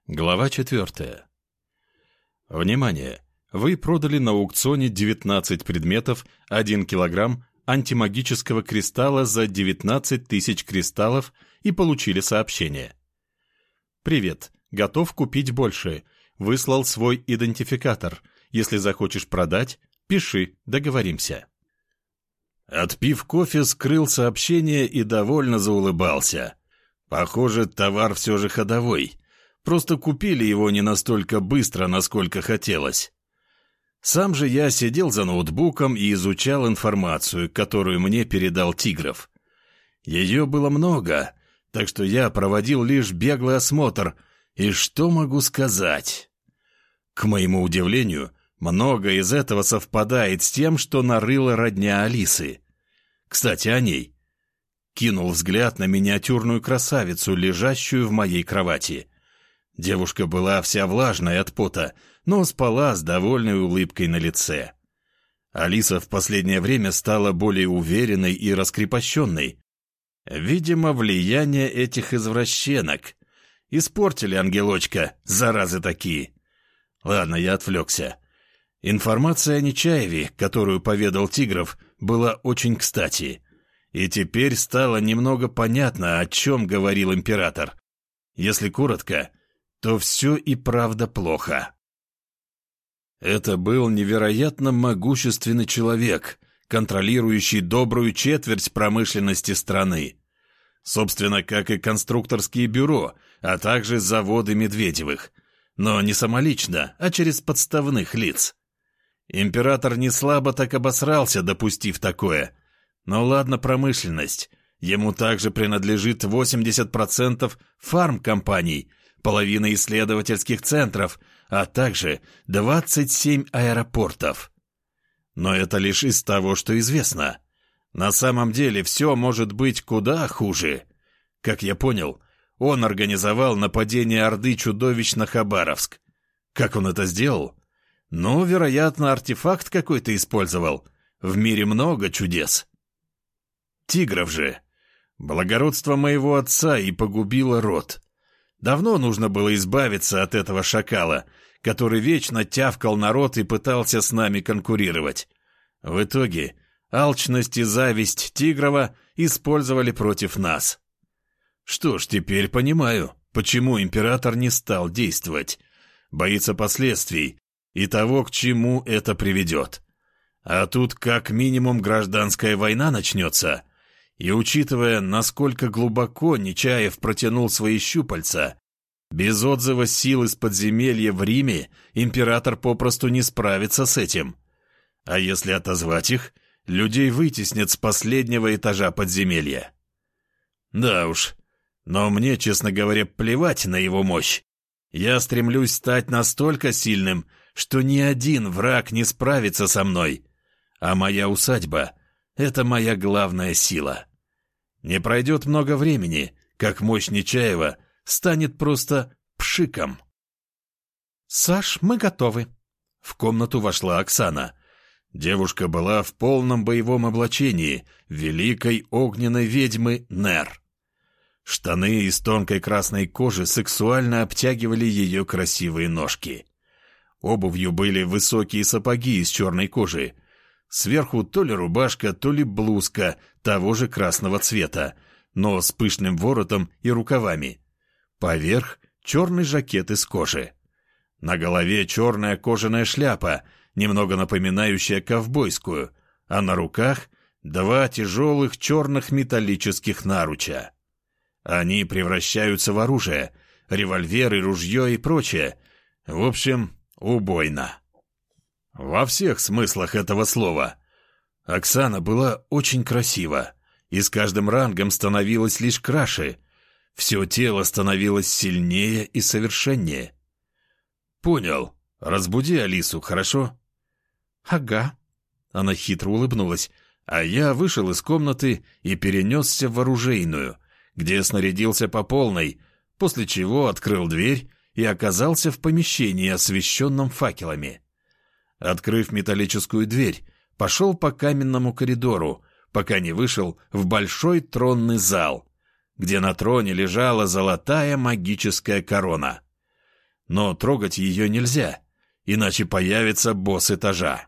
Глава 4. Внимание! Вы продали на аукционе 19 предметов 1 килограмм антимагического кристалла за 19 тысяч кристаллов и получили сообщение. Привет, готов купить больше. Выслал свой идентификатор. Если захочешь продать, пиши, договоримся. Отпив кофе, скрыл сообщение и довольно заулыбался. Похоже, товар все же ходовой. Просто купили его не настолько быстро, насколько хотелось. Сам же я сидел за ноутбуком и изучал информацию, которую мне передал Тигров. Ее было много, так что я проводил лишь беглый осмотр. И что могу сказать? К моему удивлению, многое из этого совпадает с тем, что нарыла родня Алисы. Кстати, о ней. Кинул взгляд на миниатюрную красавицу, лежащую в моей кровати. Девушка была вся влажная от пота, но спала с довольной улыбкой на лице. Алиса в последнее время стала более уверенной и раскрепощенной. Видимо, влияние этих извращенок. Испортили ангелочка, заразы такие. Ладно, я отвлекся. Информация о Нечаеве, которую поведал Тигров, была очень кстати. И теперь стало немного понятно, о чем говорил император. Если коротко, то все и правда плохо. Это был невероятно могущественный человек, контролирующий добрую четверть промышленности страны. Собственно, как и конструкторские бюро, а также заводы Медведевых. Но не самолично, а через подставных лиц. Император не слабо так обосрался, допустив такое. Но ладно промышленность. Ему также принадлежит 80% фармкомпаний, половина исследовательских центров, а также 27 аэропортов. Но это лишь из того, что известно. На самом деле все может быть куда хуже. Как я понял, он организовал нападение Орды Чудовищ на Хабаровск. Как он это сделал? Ну, вероятно, артефакт какой-то использовал. В мире много чудес. Тигров же. Благородство моего отца и погубило род. Давно нужно было избавиться от этого шакала, который вечно тявкал народ и пытался с нами конкурировать. В итоге алчность и зависть Тигрова использовали против нас. Что ж, теперь понимаю, почему император не стал действовать. Боится последствий и того, к чему это приведет. А тут как минимум гражданская война начнется. И учитывая, насколько глубоко Нечаев протянул свои щупальца, без отзыва сил из подземелья в Риме император попросту не справится с этим. А если отозвать их, людей вытеснят с последнего этажа подземелья. Да уж, но мне, честно говоря, плевать на его мощь. Я стремлюсь стать настолько сильным, что ни один враг не справится со мной. А моя усадьба — это моя главная сила. Не пройдет много времени, как мощь Нечаева станет просто пшиком. «Саш, мы готовы». В комнату вошла Оксана. Девушка была в полном боевом облачении великой огненной ведьмы Нер. Штаны из тонкой красной кожи сексуально обтягивали ее красивые ножки. Обувью были высокие сапоги из черной кожи. Сверху то ли рубашка, то ли блузка того же красного цвета, но с пышным воротом и рукавами. Поверх черный жакет из кожи. На голове черная кожаная шляпа, немного напоминающая ковбойскую, а на руках 2 тяжелых черных металлических наруча. Они превращаются в оружие, револьверы, ружье и прочее. В общем, убойно. Во всех смыслах этого слова. Оксана была очень красива, и с каждым рангом становилась лишь краше. Все тело становилось сильнее и совершеннее. «Понял. Разбуди Алису, хорошо?» «Ага». Она хитро улыбнулась, а я вышел из комнаты и перенесся в оружейную, где снарядился по полной, после чего открыл дверь и оказался в помещении, освещенном факелами. Открыв металлическую дверь, пошел по каменному коридору, пока не вышел в большой тронный зал, где на троне лежала золотая магическая корона. но трогать ее нельзя, иначе появится босс этажа.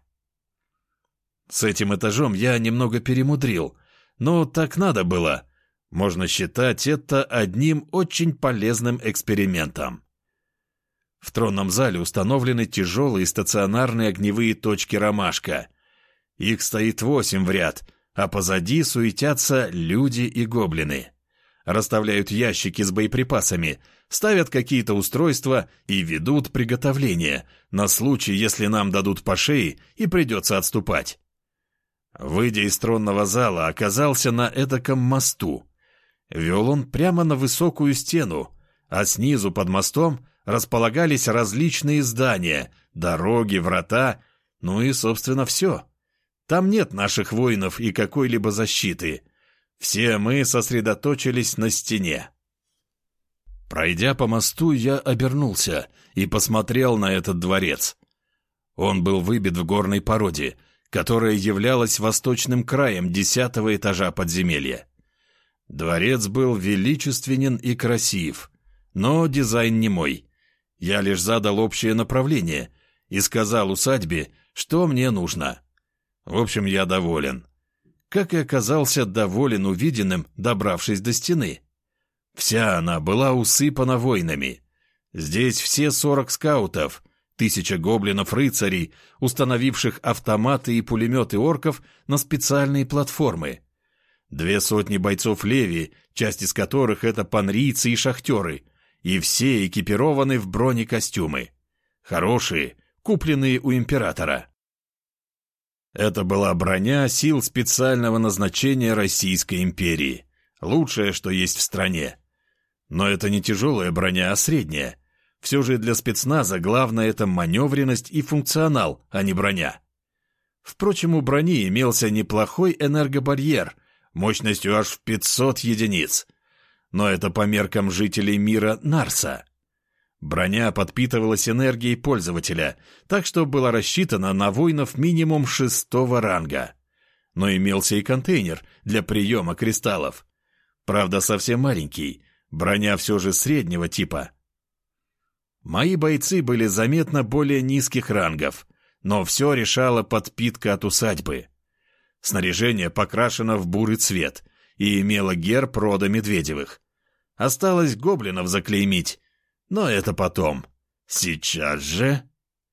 С этим этажом я немного перемудрил, но так надо было. Можно считать это одним очень полезным экспериментом. В тронном зале установлены тяжелые стационарные огневые точки «Ромашка». Их стоит 8 в ряд, а позади суетятся люди и гоблины. Расставляют ящики с боеприпасами, ставят какие-то устройства и ведут приготовление на случай, если нам дадут по шее и придется отступать. Выйдя из тронного зала, оказался на эдаком мосту. Вел он прямо на высокую стену, а снизу под мостом располагались различные здания, дороги, врата, ну и, собственно, все. Там нет наших воинов и какой-либо защиты. Все мы сосредоточились на стене. Пройдя по мосту, я обернулся и посмотрел на этот дворец. Он был выбит в горной породе, которая являлась восточным краем 10-го этажа подземелья. Дворец был величественен и красив, но дизайн не мой. Я лишь задал общее направление и сказал усадьбе, что мне нужно. В общем, я доволен. Как и оказался доволен увиденным, добравшись до стены. Вся она была усыпана воинами. Здесь все 40 скаутов, 1000 гоблинов-рыцарей, установивших автоматы и пулеметы орков на специальные платформы. 200 бойцов Леви, часть из которых это панрийцы и шахтеры, и все экипированы в бронекостюмы. Хорошие, купленные у императора. Это была броня сил специального назначения Российской империи. Лучшее, что есть в стране. Но это не тяжелая броня, а средняя. Все же для спецназа главное — это маневренность и функционал, а не броня. Впрочем, у брони имелся неплохой энергобарьер, мощностью аж в 500 единиц. Но это по меркам жителей мира Нарса. Броня подпитывалась энергией пользователя, так что была рассчитана на воинов минимум 6-го ранга. Но имелся и контейнер для приема кристаллов. Правда, совсем маленький, броня все же среднего типа. Мои бойцы были заметно более низких рангов, но все решала подпитка от усадьбы. Снаряжение покрашено в бурый цвет и имело герб рода Медведевых. Осталось гоблинов заклеймить, но это потом. Сейчас же...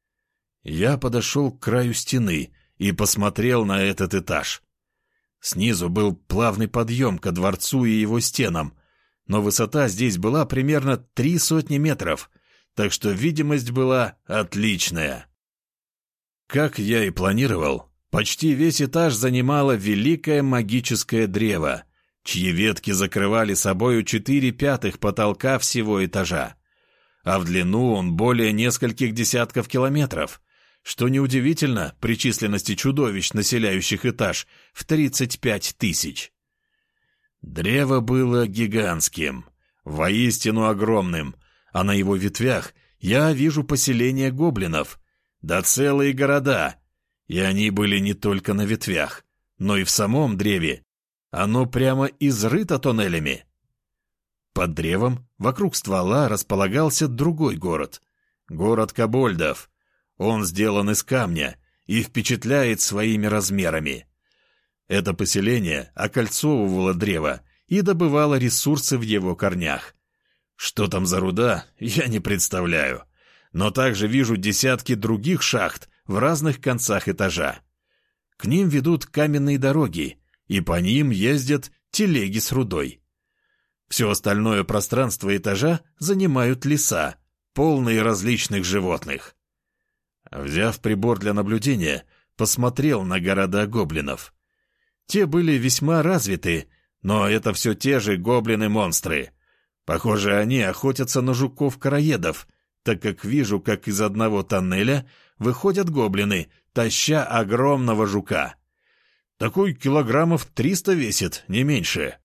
Я подошел к краю стены и посмотрел на этот этаж. Снизу был плавный подъем ко дворцу и его стенам, но высота здесь была примерно 300 метров, так что видимость была отличная. Как я и планировал, почти весь этаж занимало великое магическое древо, чьи ветки закрывали собою 4/5 потолка всего этажа. А в длину он более нескольких десятков километров, что неудивительно при численности чудовищ, населяющих этаж в 35 тысяч. Древо было гигантским, воистину огромным, а на его ветвях я вижу поселения гоблинов, да целые города, и они были не только на ветвях, но и в самом древе. Оно прямо изрыто тоннелями. Под древом, вокруг ствола, располагался другой город. Город Кобольдов. Он сделан из камня и впечатляет своими размерами. Это поселение окольцовывало древо и добывало ресурсы в его корнях. Что там за руда, я не представляю. Но также вижу десятки других шахт в разных концах этажа. К ним ведут каменные дороги, и по ним ездят телеги с рудой. Все остальное пространство этажа занимают леса, полные различных животных. Взяв прибор для наблюдения, посмотрел на города гоблинов. Те были весьма развиты, но это все те же гоблины-монстры. Похоже, они охотятся на жуков-короедов, так как вижу, как из одного тоннеля выходят гоблины, таща огромного жука. Такой килограммов 300 весит, не меньше.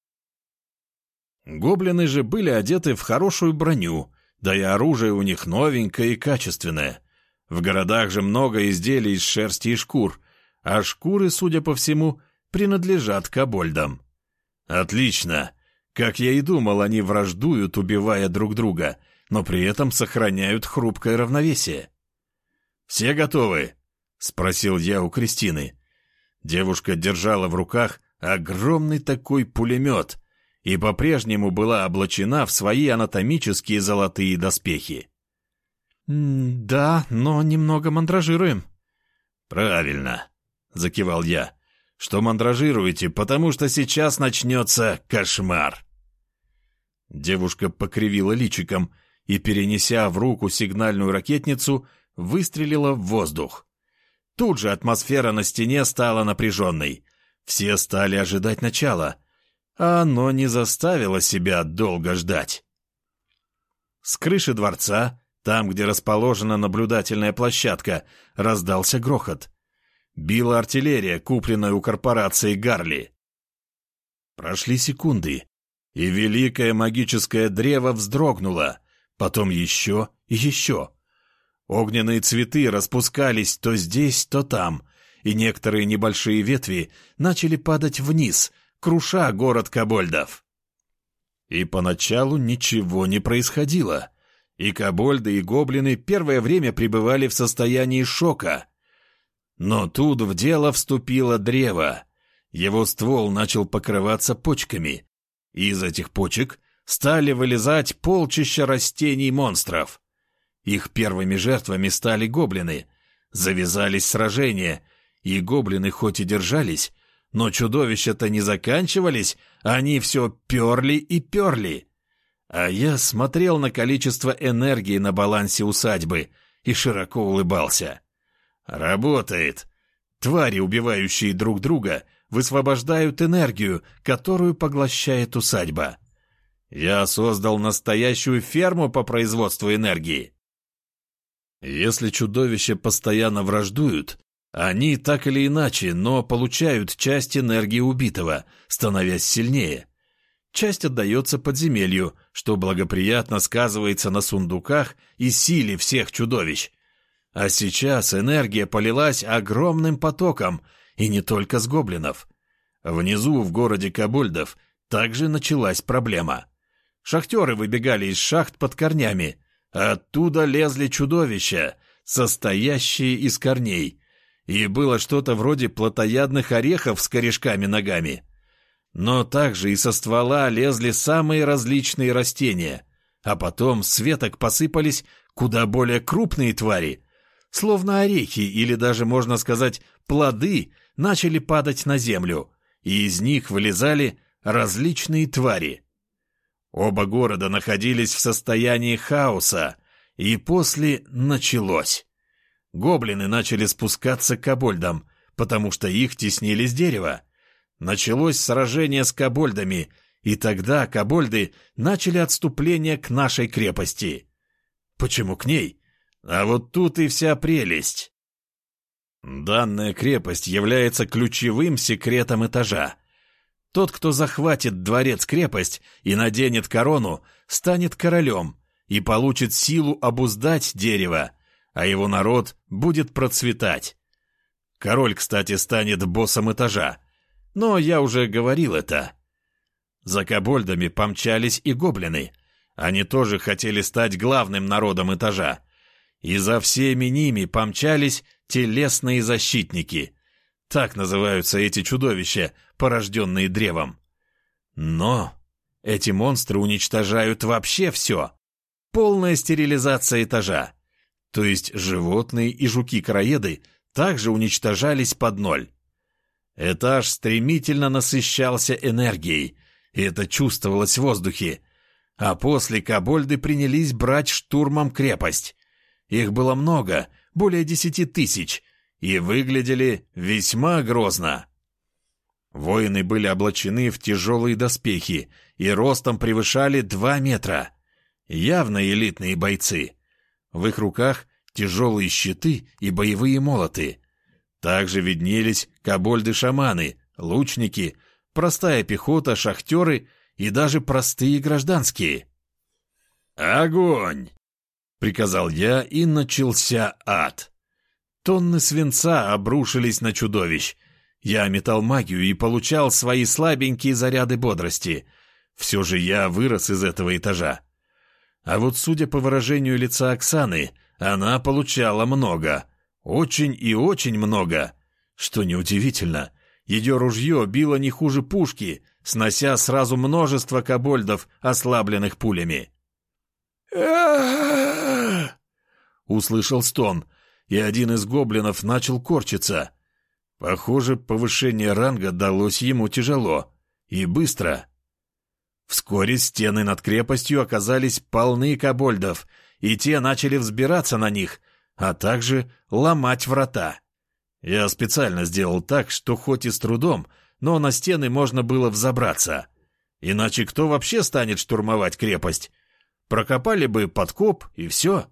Гоблины же были одеты в хорошую броню, да и оружие у них новенькое и качественное. В городах же много изделий из шерсти и шкур, а шкуры, судя по всему, принадлежат кобольдам. Отлично! Как я и думал, они враждуют, убивая друг друга, но при этом сохраняют хрупкое равновесие. «Все готовы?» — спросил я у Кристины. Девушка держала в руках огромный такой пулемет и по-прежнему была облачена в свои анатомические золотые доспехи. «Да, но немного мандражируем». «Правильно», — закивал я, — «что мандражируете, потому что сейчас начнется кошмар». Девушка покривила личиком и, перенеся в руку сигнальную ракетницу, выстрелила в воздух. Тут же атмосфера на стене стала напряженной. Все стали ожидать начала, а оно не заставило себя долго ждать. С крыши дворца, там, где расположена наблюдательная площадка, раздался грохот. Била артиллерия, купленная у корпорации Гарли. Прошли секунды, и великое магическое древо вздрогнуло, потом еще и еще. Огненные цветы распускались то здесь, то там, и некоторые небольшие ветви начали падать вниз, круша город кобольдов. И поначалу ничего не происходило, и кобольды, и гоблины первое время пребывали в состоянии шока. Но тут в дело вступило древо. Его ствол начал покрываться почками, и из этих почек стали вылезать полчища растений-монстров. Их первыми жертвами стали гоблины. Завязались сражения, и гоблины хоть и держались, но чудовища-то не заканчивались, они все перли и перли. А я смотрел на количество энергии на балансе усадьбы и широко улыбался. Работает. Твари, убивающие друг друга, высвобождают энергию, которую поглощает усадьба. Я создал настоящую ферму по производству энергии. Если чудовища постоянно враждуют, они так или иначе, но получают часть энергии убитого, становясь сильнее. Часть отдается подземелью, что благоприятно сказывается на сундуках и силе всех чудовищ. А сейчас энергия полилась огромным потоком, и не только с гоблинов. Внизу, в городе кобольдов, также началась проблема. Шахтеры выбегали из шахт под корнями, а оттуда лезли чудовища, состоящие из корней, и было что-то вроде плотоядных орехов с корешками-ногами. Но также и со ствола лезли самые различные растения, а потом с веток посыпались куда более крупные твари, словно орехи или даже, можно сказать, плоды начали падать на землю, и из них вылезали различные твари. Оба города находились в состоянии хаоса, и после началось. Гоблины начали спускаться к кобольдам, потому что их теснили с дерева. Началось сражение с кобольдами, и тогда кобольды начали отступление к нашей крепости. Почему к ней? А вот тут и вся прелесть. Данная крепость является ключевым секретом этажа. Тот, кто захватит дворец-крепость и наденет корону, станет королем и получит силу обуздать дерево, а его народ будет процветать. Король, кстати, станет боссом этажа, но я уже говорил это. За кобольдами помчались и гоблины. Они тоже хотели стать главным народом этажа. И за всеми ними помчались телесные защитники. Так называются эти чудовища, порожденные древом. Но эти монстры уничтожают вообще все. Полная стерилизация этажа. То есть животные и жуки-короеды также уничтожались под ноль. Этаж стремительно насыщался энергией, и это чувствовалось в воздухе. А после кобольды принялись брать штурмом крепость. Их было много, более 10 000, и выглядели весьма грозно. Воины были облачены в тяжелые доспехи и ростом превышали 2 метра. Явно элитные бойцы. В их руках тяжелые щиты и боевые молоты. Также виднелись кобольды-шаманы, лучники, простая пехота, шахтеры и даже простые гражданские. «Огонь!» — приказал я, и начался ад. Тонны свинца обрушились на чудовищ. Я метал магию и получал свои слабенькие заряды бодрости. Все же я вырос из этого этажа. А вот судя по выражению лица Оксаны, она получала много. Очень и очень много. Что неудивительно, ее ружье било не хуже пушки, снося сразу множество кобольдов, ослабленных пулями. Услышал стон, и один из гоблинов начал корчиться. Похоже, повышение ранга далось ему тяжело и быстро. Вскоре стены над крепостью оказались полны кобольдов, и те начали взбираться на них, а также ломать врата. Я специально сделал так, что хоть и с трудом, но на стены можно было взобраться. Иначе кто вообще станет штурмовать крепость? Прокопали бы подкоп, и все.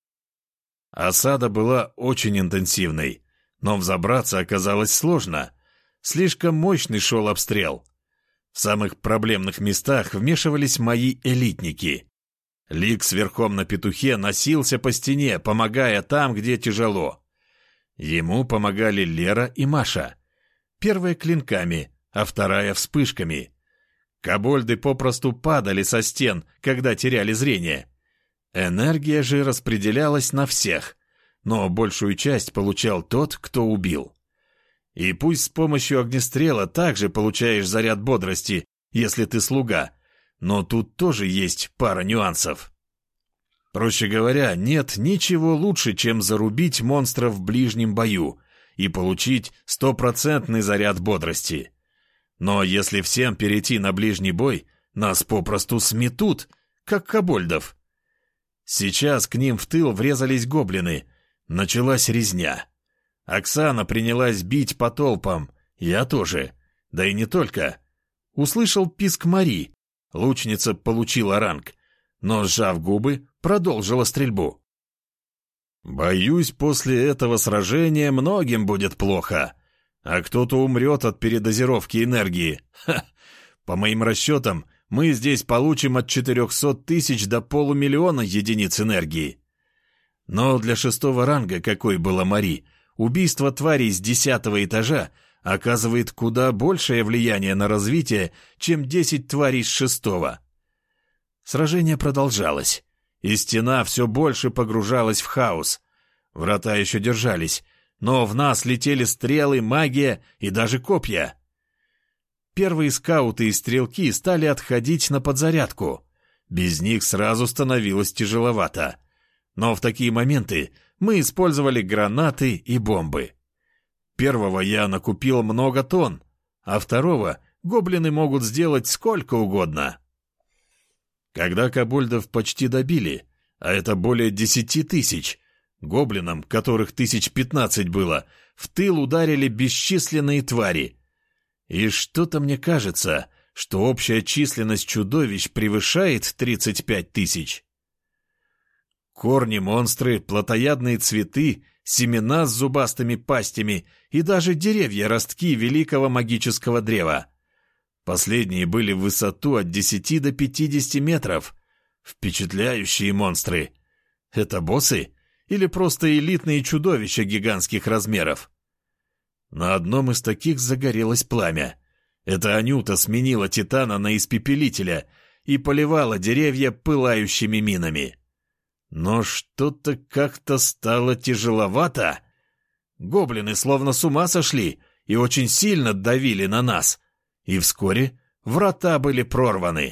Осада была очень интенсивной, но взобраться оказалось сложно. Слишком мощный шел обстрел. В самых проблемных местах вмешивались мои элитники. Ликс верхом на петухе носился по стене, помогая там, где тяжело. Ему помогали Лера и Маша. Первая клинками, а вторая вспышками. Кобольды попросту падали со стен, когда теряли зрение. Энергия же распределялась на всех, но большую часть получал тот, кто убил. И пусть с помощью огнестрела также получаешь заряд бодрости, если ты слуга, но тут тоже есть пара нюансов. Проще говоря, нет ничего лучше, чем зарубить монстра в ближнем бою и получить 100% заряд бодрости. Но если всем перейти на ближний бой, нас попросту сметут, как кобольдов. Сейчас к ним в тыл врезались гоблины. Началась резня. Оксана принялась бить по толпам, я тоже. Да и не только. Услышал писк Мари. Лучница получила ранг, но, сжав губы, продолжила стрельбу. Боюсь, после этого сражения многим будет плохо, а кто-то умрет от передозировки энергии. Ха! По моим расчетам, мы здесь получим от 400 тысяч до 500 000 единиц энергии. Но для 6-го ранга, какой была Мари, убийство тварей с 10-го этажа оказывает куда большее влияние на развитие, чем 10 тварей с 6-го. Сражение продолжалось, и стена все больше погружалась в хаос. Врата еще держались, но в нас летели стрелы, магия и даже копья. Первые скауты и стрелки стали отходить на подзарядку. Без них сразу становилось тяжеловато. Но в такие моменты мы использовали гранаты и бомбы. Первого я накупил много тонн, а второго гоблины могут сделать сколько угодно. Когда кобольдов почти добили, а это более 10 тысяч, гоблинам, которых 15 было, в тыл ударили бесчисленные твари. И что-то мне кажется, что общая численность чудовищ превышает 35 тысяч. Корни, монстры, плотоядные цветы, семена с зубастыми пастями и даже деревья-ростки великого магического древа. Последние были в высоту от 10 до 50 метров. Впечатляющие монстры. Это боссы или просто элитные чудовища гигантских размеров? На одном из таких загорелось пламя. Это Анюта сменила Титана на испепелителя и поливала деревья пылающими минами. Но что-то как-то стало тяжеловато. Гоблины словно с ума сошли и очень сильно давили на нас. И вскоре врата были прорваны.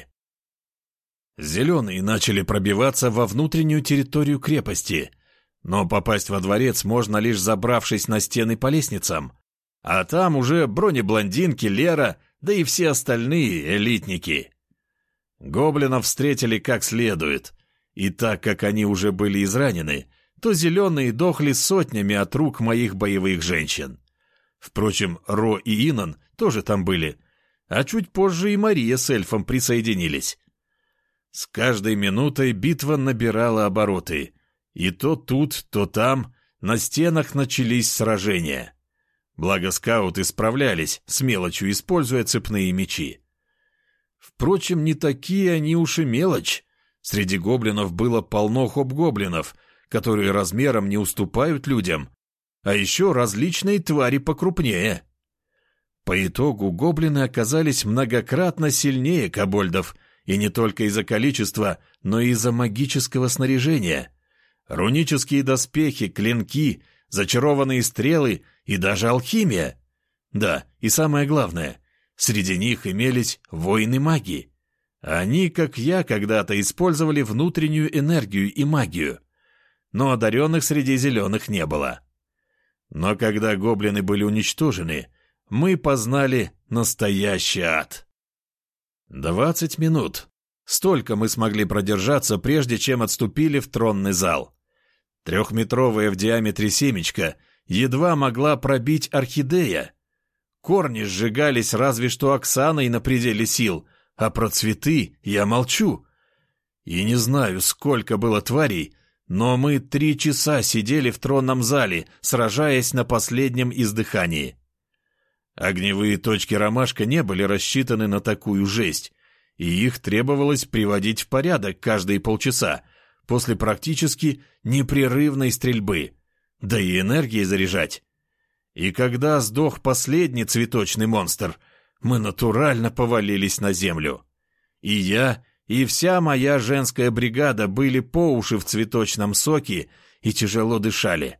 Зеленые начали пробиваться во внутреннюю территорию крепости, но попасть во дворец можно лишь забравшись на стены по лестницам. А там уже бронеблондинки, Лера, да и все остальные элитники. Гоблинов встретили как следует, и так как они уже были изранены, то зеленые дохли сотнями от рук моих боевых женщин. Впрочем, Ро и Инан тоже там были, а чуть позже и Мария с эльфом присоединились. С каждой минутой битва набирала обороты, и то тут, то там на стенах начались сражения. Благо скауты справлялись с мелочью, используя цепные мечи. Впрочем, не такие они уж и мелочь. Среди гоблинов было полно хоб-гоблинов, которые размером не уступают людям, а еще различные твари покрупнее. По итогу гоблины оказались многократно сильнее кобольдов И не только из-за количества, но и из-за магического снаряжения. Рунические доспехи, клинки, зачарованные стрелы и даже алхимия. Да, и самое главное, среди них имелись воины-маги. Они, как я, когда-то использовали внутреннюю энергию и магию. Но одаренных среди зеленых не было. Но когда гоблины были уничтожены, мы познали настоящий ад. 20 минут. Столько мы смогли продержаться, прежде чем отступили в тронный зал. 3-метровая в диаметре семечко едва могла пробить орхидея. Корни сжигались разве что Оксаной на пределе сил, а про цветы я молчу. И не знаю, сколько было тварей, но мы 3 часа сидели в тронном зале, сражаясь на последнем издыхании. Огневые точки ромашка не были рассчитаны на такую жесть, и их требовалось приводить в порядок каждые полчаса после практически непрерывной стрельбы, да и энергией заряжать. И когда сдох последний цветочный монстр, мы натурально повалились на землю. И я, и вся моя женская бригада были по уши в цветочном соке и тяжело дышали.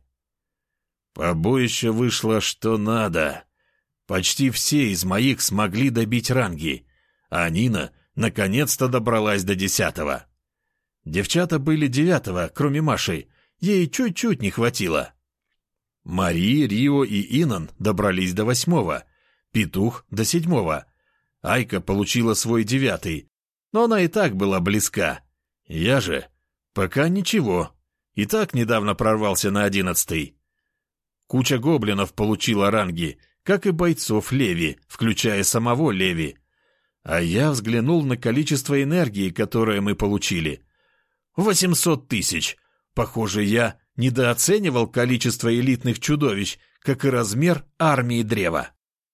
Побоище вышло что надо. Почти все из моих смогли добить ранги, а Нина наконец-то добралась до 10-го. Девчата были 9-го, кроме Маши, ей чуть-чуть не хватило. Мари, Рио и Инан добрались до 8-го, Петух до 7-го. Айка получила свой 9-й, но она и так была близка. Я же пока ничего, и так недавно прорвался на 11-й. Куча гоблинов получила ранги, как и бойцов Леви, включая самого Леви. А я взглянул на количество энергии, которое мы получили. 800 тысяч. Похоже, я недооценивал количество элитных чудовищ, как и размер армии древа.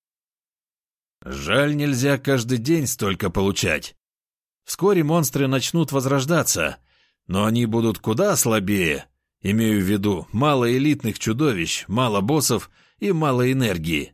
Жаль, нельзя каждый день столько получать. Вскоре монстры начнут возрождаться, но они будут куда слабее. Имею в виду мало элитных чудовищ, мало боссов и мало энергии.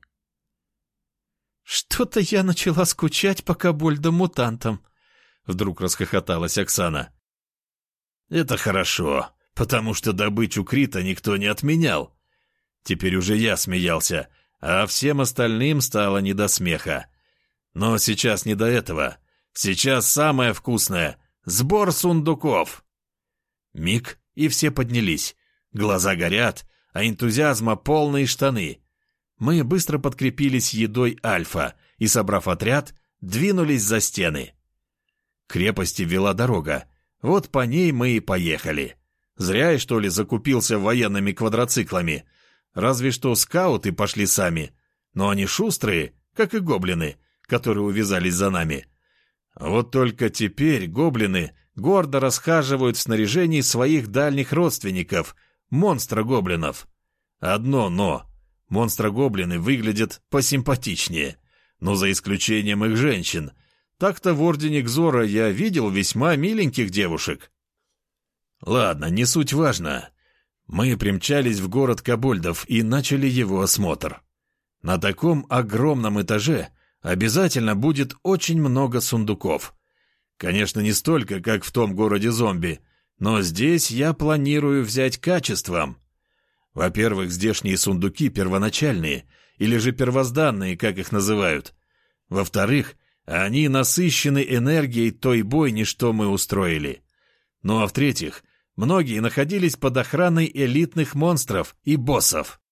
«Что-то я начала скучать по кобольдам-мутантам», — вдруг расхохоталась Оксана. «Это хорошо, потому что добычу Крита никто не отменял. Теперь уже я смеялся, а всем остальным стало не до смеха. Но сейчас не до этого. Сейчас самое вкусное — сбор сундуков». Миг, и все поднялись. Глаза горят, а энтузиазма полные штаны. Мы быстро подкрепились едой Альфа и, собрав отряд, двинулись за стены. К крепости вела дорога. Вот по ней мы и поехали. Зря я, что ли, закупился военными квадроциклами. Разве что скауты пошли сами. Но они шустрые, как и гоблины, которые увязались за нами. Вот только теперь гоблины гордо расхаживают в снаряжении своих дальних родственников, монстра-гоблинов. Одно «но». Монстра-гоблины выглядят посимпатичнее, но за исключением их женщин. Так-то в Ордене Кзора я видел весьма миленьких девушек. Ладно, не суть важно. Мы примчались в город Кобольдов и начали его осмотр. На таком огромном этаже обязательно будет очень много сундуков. Конечно, не столько, как в том городе зомби, но здесь я планирую взять качеством. Во-первых, здешние сундуки первоначальные, или же первозданные, как их называют. Во-вторых, они насыщены энергией той бойни, что мы устроили. Ну а в-третьих, многие находились под охраной элитных монстров и боссов.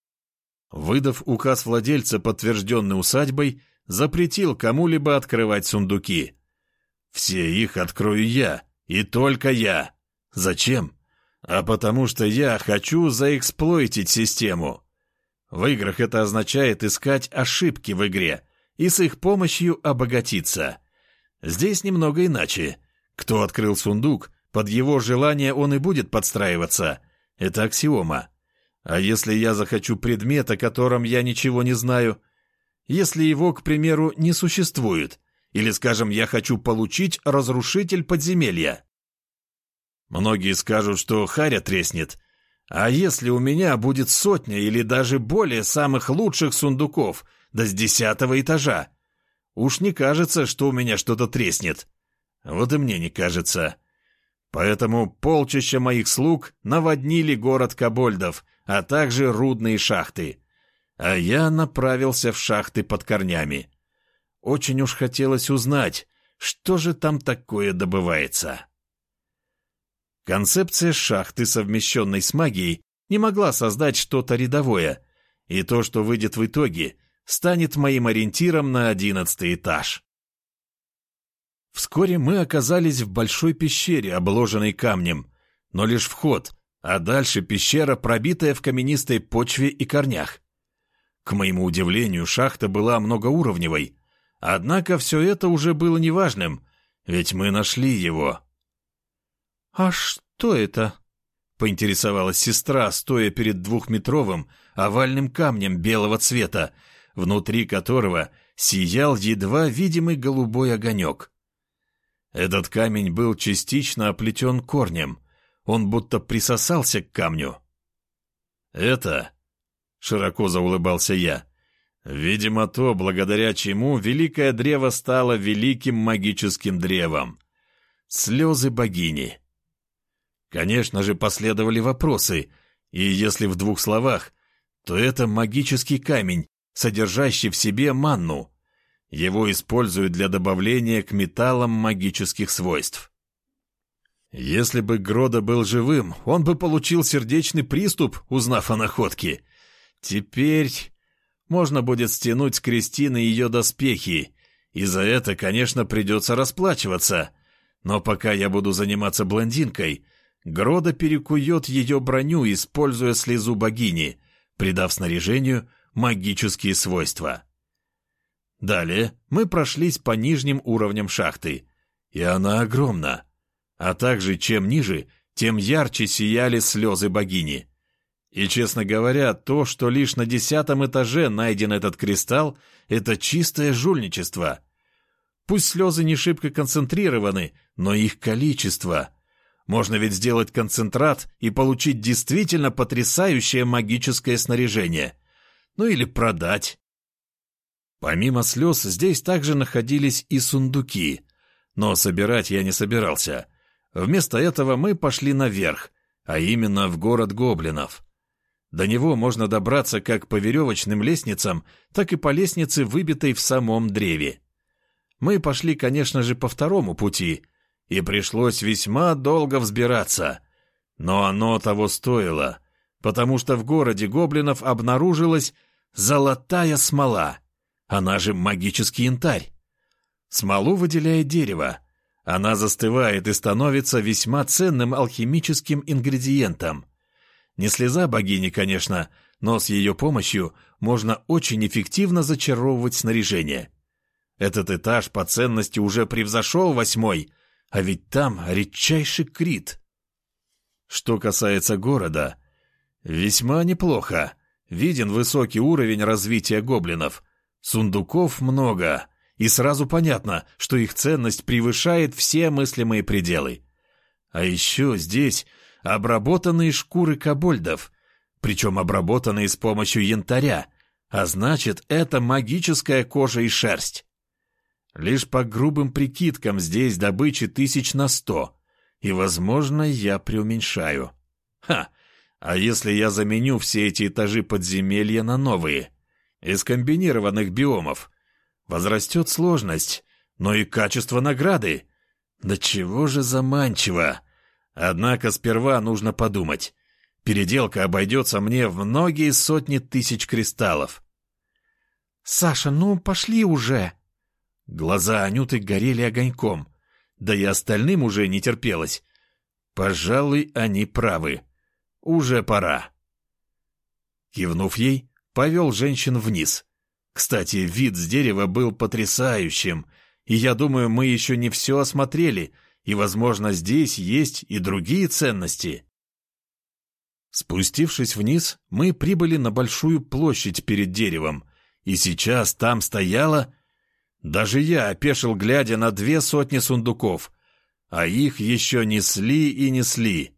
Выдав указ владельца, подтвержденный усадьбой, запретил кому-либо открывать сундуки. Все их открою я, и только я. Зачем? А потому что я хочу заэксплойтить систему. В играх это означает искать ошибки в игре и с их помощью обогатиться. Здесь немного иначе. Кто открыл сундук, под его желание он и будет подстраиваться. Это аксиома. А если я захочу предмет, о котором я ничего не знаю? Если его, к примеру, не существует? Или, скажем, я хочу получить разрушитель подземелья? Многие скажут, что харя треснет. А если у меня будет 100 или даже более самых лучших сундуков, да с 10-го этажа? Уж не кажется, что у меня что-то треснет. Вот и мне не кажется. Поэтому полчища моих слуг наводнили город кобольдов, а также рудные шахты. А я направился в шахты под корнями. Очень уж хотелось узнать, что же там такое добывается. Концепция шахты, совмещенной с магией, не могла создать что-то рядовое, и то, что выйдет в итоге, станет моим ориентиром на 11-й этаж. Вскоре мы оказались в большой пещере, обложенной камнем, но лишь вход, а дальше пещера, пробитая в каменистой почве и корнях. К моему удивлению, шахта была многоуровневой, однако все это уже было неважным, ведь мы нашли его. «А что это?» — поинтересовалась сестра, стоя перед 2-метровым овальным камнем белого цвета, внутри которого сиял едва видимый голубой огонек. Этот камень был частично оплетен корнем, он будто присосался к камню. «Это...» — широко заулыбался я. «Видимо, то, благодаря чему великое древо стало великим магическим древом. Слезы богини». Конечно же, последовали вопросы, и если в 2 словах, то это магический камень, содержащий в себе манну. Его используют для добавления к металлам магических свойств. Если бы Грода был живым, он бы получил сердечный приступ, узнав о находке. Теперь можно будет стянуть с Кристины ее доспехи, и за это, конечно, придется расплачиваться. Но пока я буду заниматься блондинкой, Грода перекует ее броню, используя слезу богини, придав снаряжению магические свойства. Далее мы прошлись по нижним уровням шахты, и она огромна. А также, чем ниже, тем ярче сияли слезы богини. И, честно говоря, то, что лишь на 10-м этаже найден этот кристалл, это чистое жульничество. Пусть слезы не шибко концентрированы, но их количество. Можно ведь сделать концентрат и получить действительно потрясающее магическое снаряжение. Ну или продать. Помимо слез, здесь также находились и сундуки. Но собирать я не собирался. Вместо этого мы пошли наверх, а именно в город гоблинов. До него можно добраться как по веревочным лестницам, так и по лестнице, выбитой в самом древе. Мы пошли, конечно же, по 2-му пути, и пришлось весьма долго взбираться. Но оно того стоило, потому что в городе гоблинов обнаружилась золотая смола, она же магический янтарь. Смолу выделяет дерево. Она застывает и становится весьма ценным алхимическим ингредиентом. Не слеза богини, конечно, но с ее помощью можно очень эффективно зачаровывать снаряжение. Этот этаж по ценности уже превзошел 8-й, а ведь там редчайший крит. Что касается города, весьма неплохо. Виден высокий уровень развития гоблинов. Сундуков много, и сразу понятно, что их ценность превышает все мыслимые пределы. А еще здесь обработанные шкуры кобольдов, причем обработанные с помощью янтаря, а значит, это магическая кожа и шерсть. Лишь по грубым прикидкам здесь добычи 100, и, возможно, я преуменьшаю. А если я заменю все эти этажи подземелья на новые, из комбинированных биомов? Возрастет сложность, но и качество награды. Да чего же заманчиво! Однако сперва нужно подумать. Переделка обойдется мне в многие сотни тысяч кристаллов. «Саша, ну пошли уже!» Глаза Анюты горели огоньком, да и остальным уже не терпелось. Пожалуй, они правы. Уже пора. Кивнув ей, повел женщин вниз. Кстати, вид с дерева был потрясающим, и я думаю, мы еще не все осмотрели, и, возможно, здесь есть и другие ценности. Спустившись вниз, мы прибыли на большую площадь перед деревом, и сейчас там стояло... Даже я опешил, глядя на 200 сундуков, а их еще несли и несли.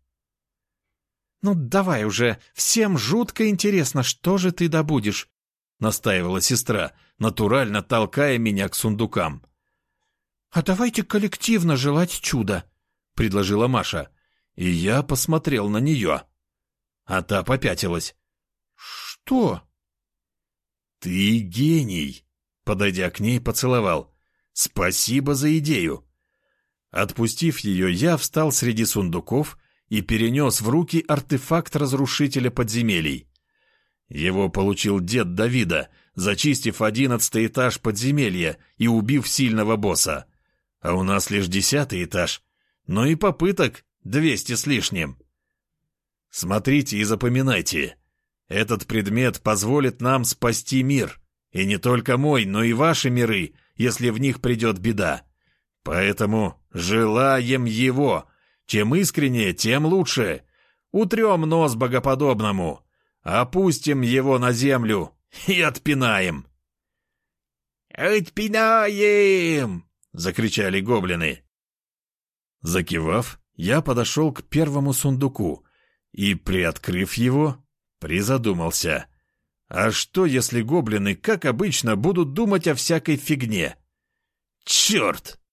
«Ну давай уже, всем жутко интересно, что же ты добудешь?» — настаивала сестра, натурально толкая меня к сундукам. «А давайте коллективно желать чуда», — предложила Маша. И я посмотрел на нее. А та попятилась. «Что?» «Ты гений!» Подойдя к ней, поцеловал. «Спасибо за идею!» Отпустив ее, я встал среди сундуков и перенес в руки артефакт разрушителя подземелий. Его получил дед Давида, зачистив 11-й этаж подземелья и убив сильного босса. А у нас лишь 10-й этаж, но и попыток 200 с лишним. Смотрите и запоминайте. Этот предмет позволит нам спасти мир. И не только мой, но и ваши миры, если в них придет беда. Поэтому желаем его. Чем искреннее, тем лучше. Утрем нос богоподобному. Опустим его на землю и отпинаем. «Отпинаем!» — закричали гоблины. Закивав, я подошел к первому сундуку и, приоткрыв его, призадумался. А что, если гоблины, как обычно, будут думать о всякой фигне? Черт!